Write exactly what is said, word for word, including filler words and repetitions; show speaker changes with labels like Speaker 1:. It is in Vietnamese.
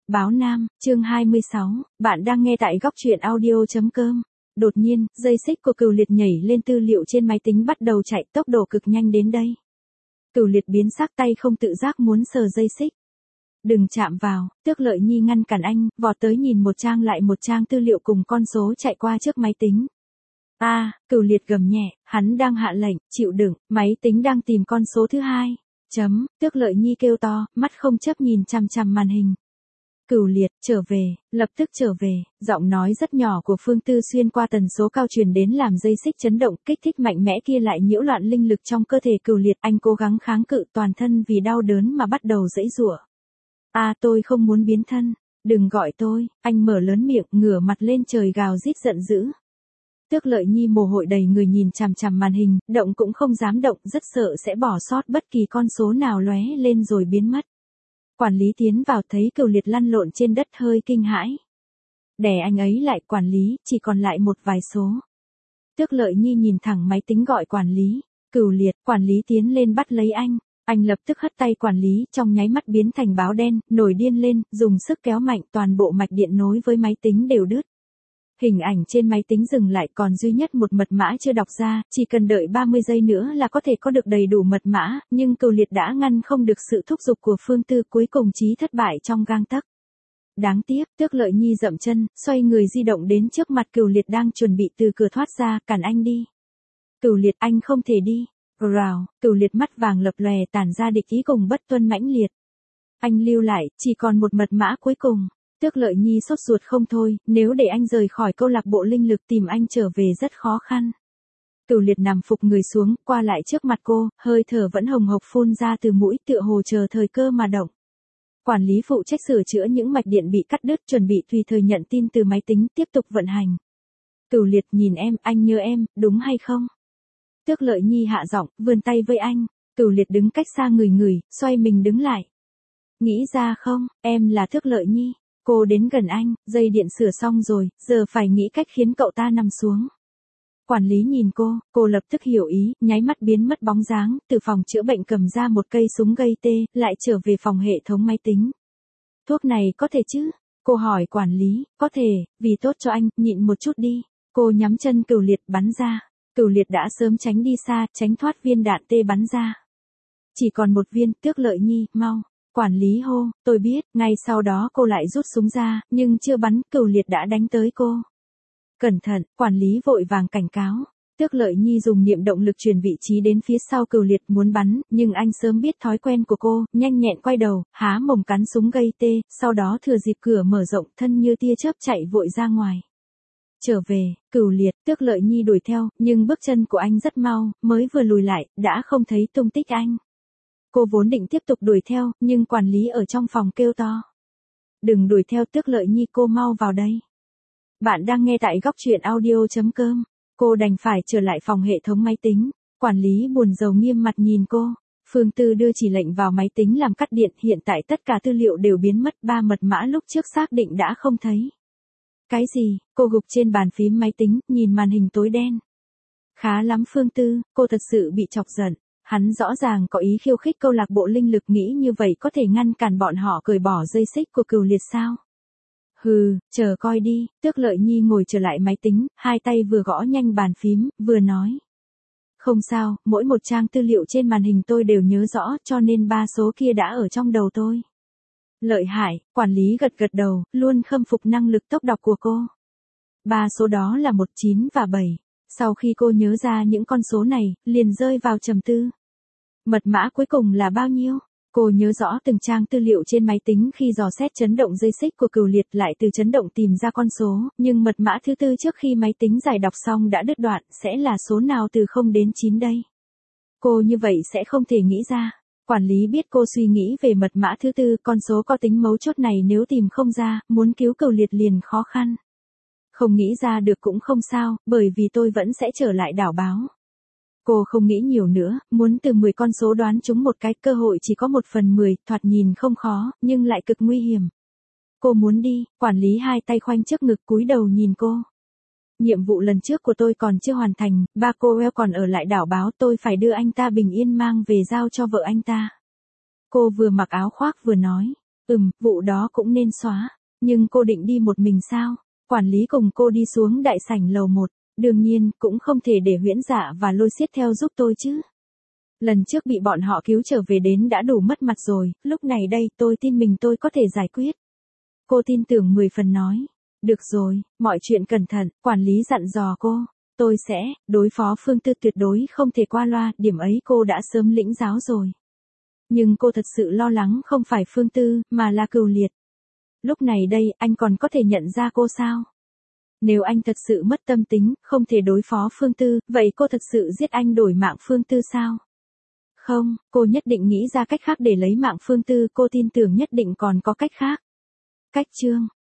Speaker 1: Báo Nam, chương hai mươi sáu, bạn đang nghe tại góc truyện audio chấm com. Đột nhiên, dây xích của Cửu Liệt nhảy lên tư liệu trên máy tính bắt đầu chạy tốc độ cực nhanh đến đây. Cửu Liệt biến sắc tay không tự giác muốn sờ dây xích. Đừng chạm vào, Tước Lợi Nhi ngăn cản anh, vọt tới nhìn một trang lại một trang tư liệu cùng con số chạy qua trước máy tính. A, à, Cửu Liệt gầm nhẹ, hắn đang hạ lệnh, chịu đựng, máy tính đang tìm con số thứ hai. Chấm, Tước Lợi Nhi kêu to, mắt không chấp nhìn chằm chằm màn hình. Cửu Liệt, trở về, lập tức trở về, giọng nói rất nhỏ của Phương Tư xuyên qua tần số cao truyền đến làm dây xích chấn động, kích thích mạnh mẽ kia lại nhiễu loạn linh lực trong cơ thể Cửu Liệt, anh cố gắng kháng cự toàn thân vì đau đớn mà bắt đầu giãy giụa. A à, tôi không muốn biến thân, đừng gọi tôi, anh mở lớn miệng, ngửa mặt lên trời gào rít giận dữ. Tước Lợi Nhi mồ hôi đầy người nhìn chằm chằm màn hình, động cũng không dám động, rất sợ sẽ bỏ sót bất kỳ con số nào lóe lên rồi biến mất. Quản lý tiến vào thấy Cửu Liệt lăn lộn trên đất hơi kinh hãi. Đè anh ấy lại, quản lý, chỉ còn lại một vài số. Tước Lợi Nhi nhìn thẳng máy tính gọi quản lý. Cửu Liệt, quản lý tiến lên bắt lấy anh. Anh lập tức hất tay quản lý, trong nháy mắt biến thành báo đen, nổi điên lên, dùng sức kéo mạnh, toàn bộ mạch điện nối với máy tính đều đứt. Hình ảnh trên máy tính dừng lại, còn duy nhất một mật mã chưa đọc ra, chỉ cần đợi ba mươi giây nữa là có thể có được đầy đủ mật mã, nhưng Cửu Liệt đã ngăn không được sự thúc giục của Phương Tư, cuối cùng chí thất bại trong gang tấc. Đáng tiếc, Tước Lợi Nhi dậm chân, xoay người di động đến trước mặt Cửu Liệt đang chuẩn bị từ cửa thoát ra, cản anh đi. Cửu Liệt, anh không thể đi. Rào, Cửu Liệt mắt vàng lập lòe tản ra địch ý cùng bất tuân mãnh liệt. Anh lưu lại, chỉ còn một mật mã cuối cùng. Tước Lợi Nhi sốt ruột không thôi, nếu để anh rời khỏi câu lạc bộ linh lực tìm anh trở về rất khó khăn. Cửu Liệt nằm phục người xuống, qua lại trước mặt cô, hơi thở vẫn hồng hộc phun ra từ mũi, tựa hồ chờ thời cơ mà động. Quản lý phụ trách sửa chữa những mạch điện bị cắt đứt, chuẩn bị tùy thời nhận tin từ máy tính, tiếp tục vận hành. Cửu Liệt nhìn em, anh nhớ em, đúng hay không? Tước Lợi Nhi hạ giọng, vươn tay với anh. Cửu Liệt đứng cách xa người người, xoay mình đứng lại. Nghĩ ra không, em là Tước Lợi Nhi. Cô đến gần anh, dây điện sửa xong rồi, giờ phải nghĩ cách khiến cậu ta nằm xuống. Quản lý nhìn cô, cô lập tức hiểu ý, nháy mắt biến mất bóng dáng, từ phòng chữa bệnh cầm ra một cây súng gây tê, lại trở về phòng hệ thống máy tính. Thuốc này có thể chứ? Cô hỏi quản lý, có thể, vì tốt cho anh, nhịn một chút đi. Cô nhắm chân Cửu Liệt bắn ra. Cửu Liệt đã sớm tránh đi xa, tránh thoát viên đạn tê bắn ra. Chỉ còn một viên, Tước Lợi Nhi, mau. Quản lý hô, tôi biết, ngay sau đó cô lại rút súng ra, nhưng chưa bắn, Cửu Liệt đã đánh tới cô. Cẩn thận, quản lý vội vàng cảnh cáo. Tước Lợi Nhi dùng niệm động lực truyền vị trí đến phía sau Cửu Liệt muốn bắn, nhưng anh sớm biết thói quen của cô, nhanh nhẹn quay đầu, há mồm cắn súng gây tê, sau đó thừa dịp cửa mở rộng, thân như tia chớp chạy vội ra ngoài. Trở về, Cửu Liệt, Tước Lợi Nhi đuổi theo, nhưng bước chân của anh rất mau, mới vừa lùi lại, đã không thấy tung tích anh. Cô vốn định tiếp tục đuổi theo, nhưng quản lý ở trong phòng kêu to. Đừng đuổi theo Tước Lợi Nhi, cô mau vào đây. Bạn đang nghe tại góc truyện audio chấm com. Cô đành phải trở lại phòng hệ thống máy tính. Quản lý buồn rầu nghiêm mặt nhìn cô. Phương Tư đưa chỉ lệnh vào máy tính làm cắt điện, hiện tại tất cả tư liệu đều biến mất, ba mật mã lúc trước xác định đã không thấy. Cái gì? Cô gục trên bàn phím máy tính, nhìn màn hình tối đen. Khá lắm Phương Tư, cô thật sự bị chọc giận. Hắn rõ ràng có ý khiêu khích câu lạc bộ linh lực, nghĩ như vậy có thể ngăn cản bọn họ cởi bỏ dây xích của Cửu Liệt sao? Hừ, chờ coi đi. Tước Lợi Nhi ngồi trở lại máy tính, hai tay vừa gõ nhanh bàn phím, vừa nói. Không sao, mỗi một trang tư liệu trên màn hình tôi đều nhớ rõ, cho nên ba số kia đã ở trong đầu tôi. Lợi hại, quản lý gật gật đầu, luôn khâm phục năng lực tốc đọc của cô. Ba số đó là một chín và bảy. Sau khi cô nhớ ra những con số này, liền rơi vào trầm tư. Mật mã cuối cùng là bao nhiêu? Cô nhớ rõ từng trang tư liệu trên máy tính khi dò xét chấn động dây xích của Cửu Liệt, lại từ chấn động tìm ra con số, nhưng mật mã thứ tư trước khi máy tính giải đọc xong đã đứt đoạn, sẽ là số nào từ không đến chín đây? Cô như vậy sẽ không thể nghĩ ra. Quản lý biết cô suy nghĩ về mật mã thứ tư, con số có tính mấu chốt này nếu tìm không ra, muốn cứu Cửu Liệt liền khó khăn. Không nghĩ ra được cũng không sao, bởi vì tôi vẫn sẽ trở lại đảo báo. Cô không nghĩ nhiều nữa, muốn từ mười con số đoán trúng một cái, cơ hội chỉ có một phần mười, thoạt nhìn không khó, nhưng lại cực nguy hiểm. Cô muốn đi, quản lý hai tay khoanh trước ngực cúi đầu nhìn cô. Nhiệm vụ lần trước của tôi còn chưa hoàn thành, ba cô Well còn ở lại đảo báo, tôi phải đưa anh ta bình yên mang về giao cho vợ anh ta. Cô vừa mặc áo khoác vừa nói. Ừm, vụ đó cũng nên xóa. Nhưng cô định đi một mình sao? Quản lý cùng cô đi xuống đại sảnh lầu một. Đương nhiên, cũng không thể để Huyễn Dạ và Lôi Siết theo giúp tôi chứ. Lần trước bị bọn họ cứu trở về đến đã đủ mất mặt rồi, lúc này đây tôi tin mình tôi có thể giải quyết. Cô tin tưởng mười phần nói. Được rồi, mọi chuyện cẩn thận, quản lý dặn dò cô. Tôi sẽ, đối phó Phương Tư tuyệt đối không thể qua loa, điểm ấy cô đã sớm lĩnh giáo rồi. Nhưng cô thật sự lo lắng không phải Phương Tư, mà là Cửu Liệt. Lúc này đây, anh còn có thể nhận ra cô sao? Nếu anh thật sự mất tâm tính, không thể đối phó Phương Tư, vậy cô thật sự giết anh đổi mạng Phương Tư sao? Không, cô nhất định nghĩ ra cách khác để lấy mạng Phương Tư, cô tin tưởng nhất định còn có cách khác. Cách chương